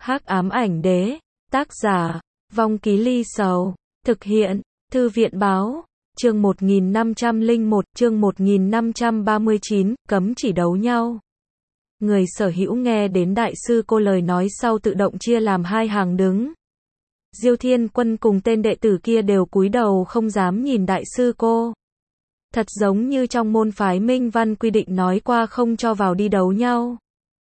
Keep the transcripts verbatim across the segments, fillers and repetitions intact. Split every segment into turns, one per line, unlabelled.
Hắc ám ảnh đế, tác giả, Vong Ký Ly Sầu, thực hiện, Thư viện báo, chương một nghìn năm trăm lẻ một, chương một nghìn năm trăm ba mươi chín, cấm chỉ đấu nhau. Người sở hữu nghe đến đại sư cô lời nói sau tự động chia làm hai hàng đứng. Diêu Thiên Quân cùng tên đệ tử kia đều cúi đầu không dám nhìn đại sư cô. Thật giống như trong môn phái Minh Văn quy định nói qua không cho vào đi đấu nhau.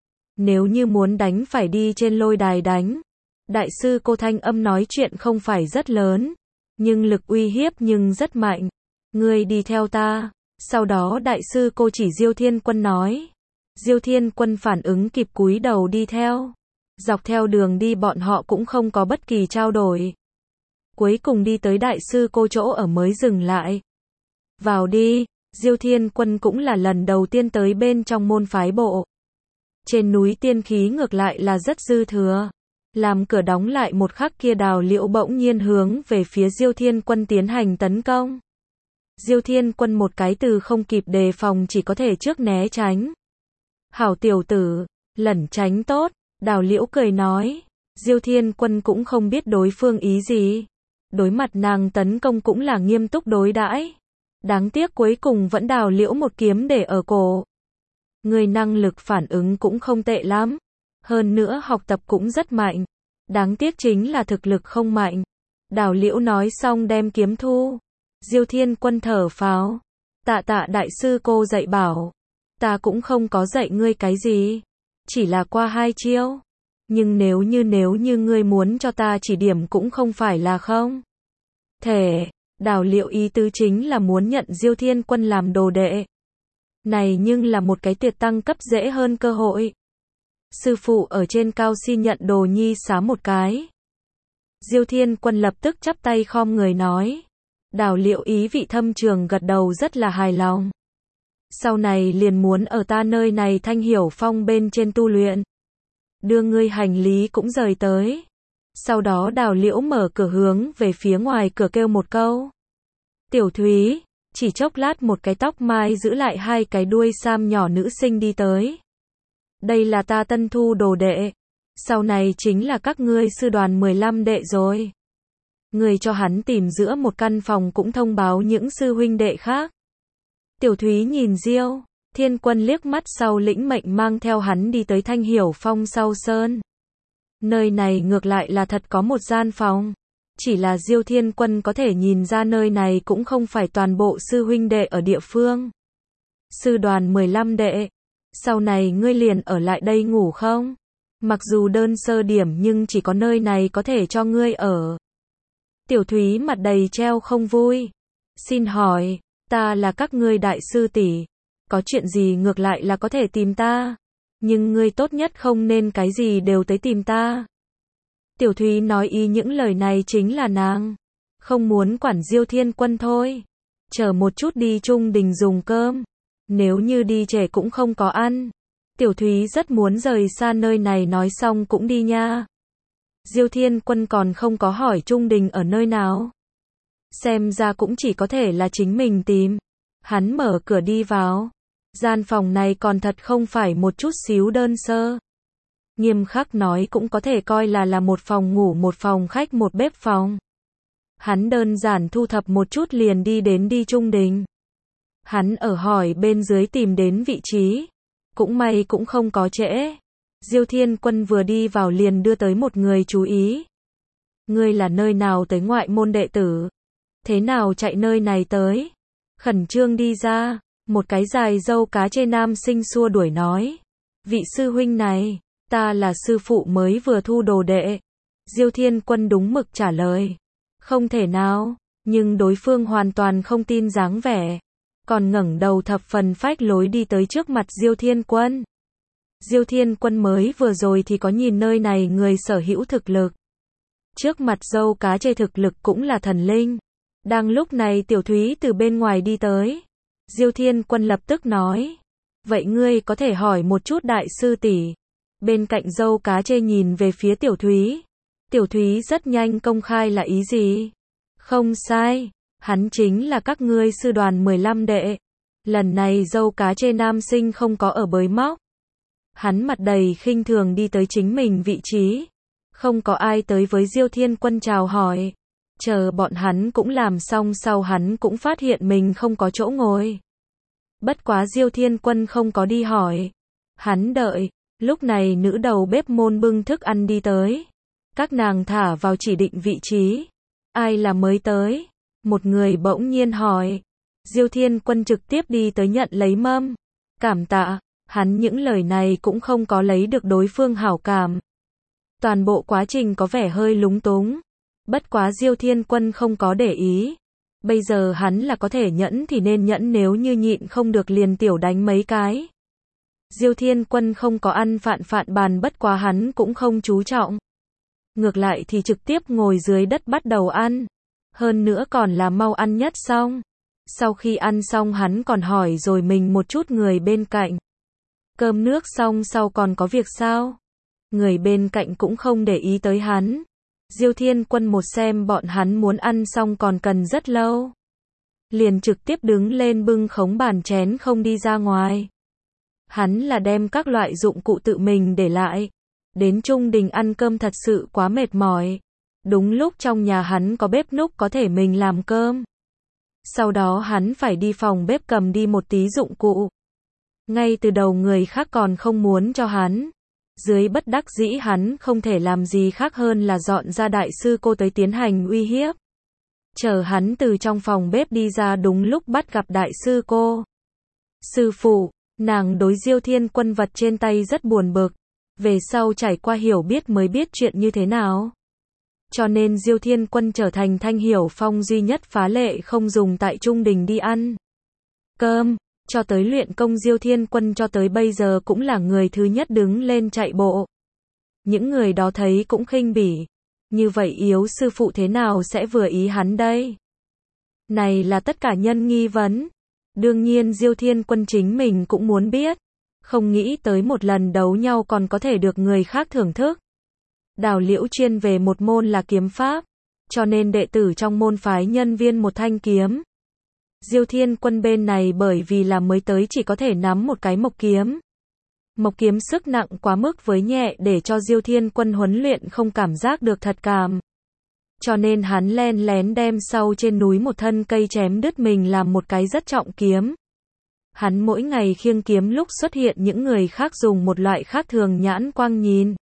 Nếu như muốn đánh phải đi trên lôi đài đánh. Đại sư cô thanh âm nói chuyện không phải rất lớn, nhưng lực uy hiếp nhưng rất mạnh. Ngươi đi theo ta. Sau đó đại sư cô chỉ Diêu Thiên Quân nói. Diêu Thiên Quân phản ứng kịp cúi đầu đi theo. Dọc theo đường đi bọn họ cũng không có bất kỳ trao đổi. Cuối cùng đi tới đại sư cô chỗ ở mới dừng lại. Vào đi. Diêu Thiên Quân cũng là lần đầu tiên tới bên trong môn phái bộ. Trên núi tiên khí ngược lại là rất dư thừa. Làm cửa đóng lại một khắc kia Đào Liễu bỗng nhiên hướng về phía Diêu Thiên Quân tiến hành tấn công. Diêu Thiên Quân một cái từ không kịp đề phòng chỉ có thể trước né tránh. Hảo tiểu tử, lẩn tránh tốt, Đào Liễu cười nói. Diêu Thiên Quân cũng không biết đối phương ý gì. Đối mặt nàng tấn công cũng là nghiêm túc đối đãi. Đáng tiếc cuối cùng vẫn Đào Liễu một kiếm để ở cổ. Người năng lực phản ứng cũng không tệ lắm. Hơn nữa học tập cũng rất mạnh. Đáng tiếc chính là thực lực không mạnh. Đào Liễu nói xong đem kiếm thu. Diêu Thiên Quân thở phào. Tạ tạ đại sư cô dạy bảo. Ta cũng không có dạy ngươi cái gì. Chỉ là qua hai chiêu. Nhưng nếu như nếu như ngươi muốn cho ta chỉ điểm cũng không phải là không. Thể, Đào Liễu ý tứ chính là muốn nhận Diêu Thiên Quân làm đồ đệ. Này nhưng là một cái tiệt tăng cấp dễ hơn cơ hội. Sư phụ ở trên cao xin nhận đồ nhi xá một cái. Diêu Thiên Quân lập tức chắp tay khom người nói. Đào Liễu ý vị thâm trường gật đầu rất là hài lòng. Sau này liền muốn ở ta nơi này Thanh Hiểu Phong bên trên tu luyện. Đưa ngươi hành lý cũng rời tới. Sau đó Đào Liễu mở cửa hướng về phía ngoài cửa kêu một câu. Tiểu Thúy, chỉ chốc lát một cái tóc mai giữ lại hai cái đuôi sam nhỏ nữ sinh đi tới. Đây là ta tân thu đồ đệ. Sau này chính là các ngươi sư đoàn mười lăm đệ rồi. Người cho hắn tìm giữa một căn phòng cũng thông báo những sư huynh đệ khác. Tiểu Thúy nhìn Diêu Thiên Quân liếc mắt sau lĩnh mệnh mang theo hắn đi tới Thanh Hiểu Phong sau sơn. Nơi này ngược lại là thật có một gian phòng. Chỉ là Diêu Thiên Quân có thể nhìn ra nơi này cũng không phải toàn bộ sư huynh đệ ở địa phương. Sư đoàn mười lăm đệ. Sau này ngươi liền ở lại đây ngủ không? Mặc dù đơn sơ điểm nhưng chỉ có nơi này có thể cho ngươi ở. Tiểu Thúy mặt đầy treo không vui. Xin hỏi, ta là các ngươi đại sư tỷ. Có chuyện gì ngược lại là có thể tìm ta. Nhưng ngươi tốt nhất không nên cái gì đều tới tìm ta. Tiểu Thúy nói ý những lời này chính là nàng không muốn quản Diêu Thiên Quân thôi. Chờ một chút đi Trung Đình dùng cơm. Nếu như đi trễ cũng không có ăn. Tiểu Thúy rất muốn rời xa nơi này nói xong cũng đi nha. Diêu Thiên Quân còn không có hỏi Trung Đình ở nơi nào. Xem ra cũng chỉ có thể là chính mình tìm. Hắn mở cửa đi vào. Gian phòng này còn thật không phải một chút xíu đơn sơ. Nghiêm khắc nói cũng có thể coi là là một phòng ngủ, một phòng khách, một bếp phòng. Hắn đơn giản thu thập một chút liền đi đến đi Trung Đình. Hắn ở hỏi bên dưới tìm đến vị trí. Cũng may cũng không có trễ. Diêu Thiên Quân vừa đi vào liền đưa tới một người chú ý. Ngươi là nơi nào tới ngoại môn đệ tử? Thế nào chạy nơi này tới? Khẩn trương đi ra. Một cái dài râu cá chê nam sinh xua đuổi nói. Vị sư huynh này, ta là sư phụ mới vừa thu đồ đệ. Diêu Thiên Quân đúng mực trả lời. Không thể nào, nhưng đối phương hoàn toàn không tin dáng vẻ. Còn ngẩng đầu thập phần phách lối đi tới trước mặt Diêu Thiên Quân. Diêu Thiên Quân mới vừa rồi thì có nhìn nơi này người sở hữu thực lực. Trước mặt dâu cá chê thực lực cũng là thần linh. Đang lúc này Tiểu Thúy từ bên ngoài đi tới. Diêu Thiên Quân lập tức nói. Vậy ngươi có thể hỏi một chút đại sư tỷ. Bên cạnh dâu cá chê nhìn về phía Tiểu Thúy. Tiểu Thúy rất nhanh công khai là ý gì? Không sai. Hắn chính là các ngươi sư đoàn mười lăm đệ. Lần này dâu cá chê nam sinh không có ở bới móc. Hắn mặt đầy khinh thường đi tới chính mình vị trí. Không có ai tới với Diêu Thiên Quân chào hỏi. Chờ bọn hắn cũng làm xong sau hắn cũng phát hiện mình không có chỗ ngồi. Bất quá Diêu Thiên Quân không có đi hỏi. Hắn đợi, lúc này nữ đầu bếp môn bưng thức ăn đi tới. Các nàng thả vào chỉ định vị trí. Ai là mới tới? Một người bỗng nhiên hỏi. Diêu Thiên Quân trực tiếp đi tới nhận lấy mâm. Cảm tạ, hắn những lời này cũng không có lấy được đối phương hảo cảm. Toàn bộ quá trình có vẻ hơi lúng túng. Bất quá Diêu Thiên Quân không có để ý. Bây giờ hắn là có thể nhẫn thì nên nhẫn, nếu như nhịn không được liền tiểu đánh mấy cái. Diêu Thiên Quân không có ăn phạn phạn bàn, bất quá hắn cũng không chú trọng. Ngược lại thì trực tiếp ngồi dưới đất bắt đầu ăn. Hơn nữa còn là mau ăn nhất xong. Sau khi ăn xong hắn còn hỏi rồi mình một chút người bên cạnh. Cơm nước xong sau còn có việc sao? Người bên cạnh cũng không để ý tới hắn. Diêu Thiên Quân một xem bọn hắn muốn ăn xong còn cần rất lâu. Liền trực tiếp đứng lên bưng khống bàn chén không đi ra ngoài. Hắn là đem các loại dụng cụ tự mình để lại. Đến Trung Đình ăn cơm thật sự quá mệt mỏi. Đúng lúc trong nhà hắn có bếp núc có thể mình làm cơm. Sau đó hắn phải đi phòng bếp cầm đi một tí dụng cụ. Ngay từ đầu người khác còn không muốn cho hắn. Dưới bất đắc dĩ hắn không thể làm gì khác hơn là dọn ra đại sư cô tới tiến hành uy hiếp. Chờ hắn từ trong phòng bếp đi ra đúng lúc bắt gặp đại sư cô. Sư phụ, nàng đối Diêu Thiên Quân vật trên tay rất buồn bực. Về sau trải qua hiểu biết mới biết chuyện như thế nào. Cho nên Diêu Thiên Quân trở thành Thanh Hiểu Phong duy nhất phá lệ không dùng tại Trung Đình đi ăn cơm. Cho tới luyện công Diêu Thiên Quân cho tới bây giờ cũng là người thứ nhất đứng lên chạy bộ. Những người đó thấy cũng khinh bỉ. Như vậy yếu sư phụ thế nào sẽ vừa ý hắn đây? Này là tất cả nhân nghi vấn. Đương nhiên Diêu Thiên Quân chính mình cũng muốn biết. Không nghĩ tới một lần đấu nhau còn có thể được người khác thưởng thức. Đào Liễu chuyên về một môn là kiếm pháp. Cho nên đệ tử trong môn phái nhân viên một thanh kiếm. Diêu Thiên Quân bên này bởi vì là mới tới chỉ có thể nắm một cái mộc kiếm. Mộc kiếm sức nặng quá mức với nhẹ để cho Diêu Thiên Quân huấn luyện không cảm giác được thật cảm. Cho nên hắn len lén đem sau trên núi một thân cây chém đứt mình làm một cái rất trọng kiếm. Hắn mỗi ngày khiêng kiếm lúc xuất hiện những người khác dùng một loại khác thường nhãn quang nhìn.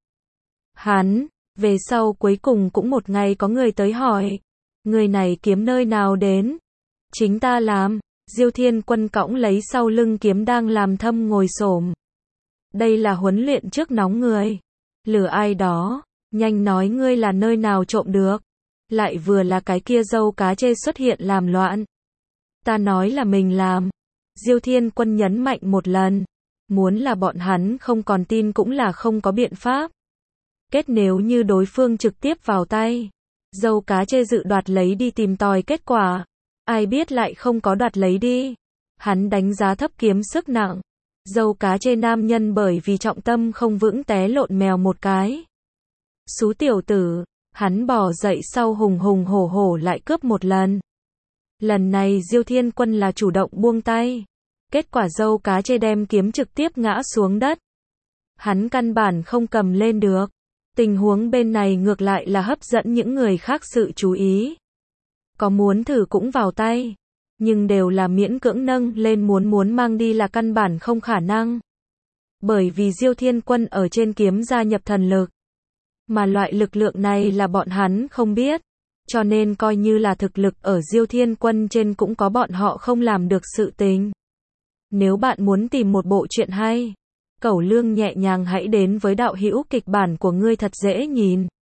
Hắn, về sau cuối cùng cũng một ngày có người tới hỏi. Người này kiếm nơi nào đến? Chính ta làm. Diêu Thiên Quân cõng lấy sau lưng kiếm đang làm thâm ngồi xổm. Đây là huấn luyện trước nóng người. Lừa ai đó, nhanh nói ngươi là nơi nào trộm được. Lại vừa là cái kia dâu cá chê xuất hiện làm loạn. Ta nói là mình làm. Diêu Thiên Quân nhấn mạnh một lần. Muốn là bọn hắn không còn tin cũng là không có biện pháp. Kết nếu như đối phương trực tiếp vào tay. Dâu cá chê dự đoạt lấy đi tìm tòi kết quả. Ai biết lại không có đoạt lấy đi. Hắn đánh giá thấp kiếm sức nặng. Dâu cá chê nam nhân bởi vì trọng tâm không vững té lộn mèo một cái. Xú tiểu tử, hắn bò dậy sau hùng hùng hổ hổ lại cướp một lần. Lần này Diêu Thiên Quân là chủ động buông tay. Kết quả dâu cá chê đem kiếm trực tiếp ngã xuống đất. Hắn căn bản không cầm lên được. Tình huống bên này ngược lại là hấp dẫn những người khác sự chú ý. Có muốn thử cũng vào tay. Nhưng đều là miễn cưỡng nâng lên, muốn muốn mang đi là căn bản không khả năng. Bởi vì Diêu Thiên Quân ở trên kiếm gia nhập thần lực. Mà loại lực lượng này là bọn hắn không biết. Cho nên coi như là thực lực ở Diêu Thiên Quân trên cũng có bọn họ không làm được sự tình. Nếu bạn muốn tìm một bộ truyện hay, Cẩu Lương nhẹ nhàng hãy đến với đạo hữu kịch bản của ngươi thật dễ nhìn.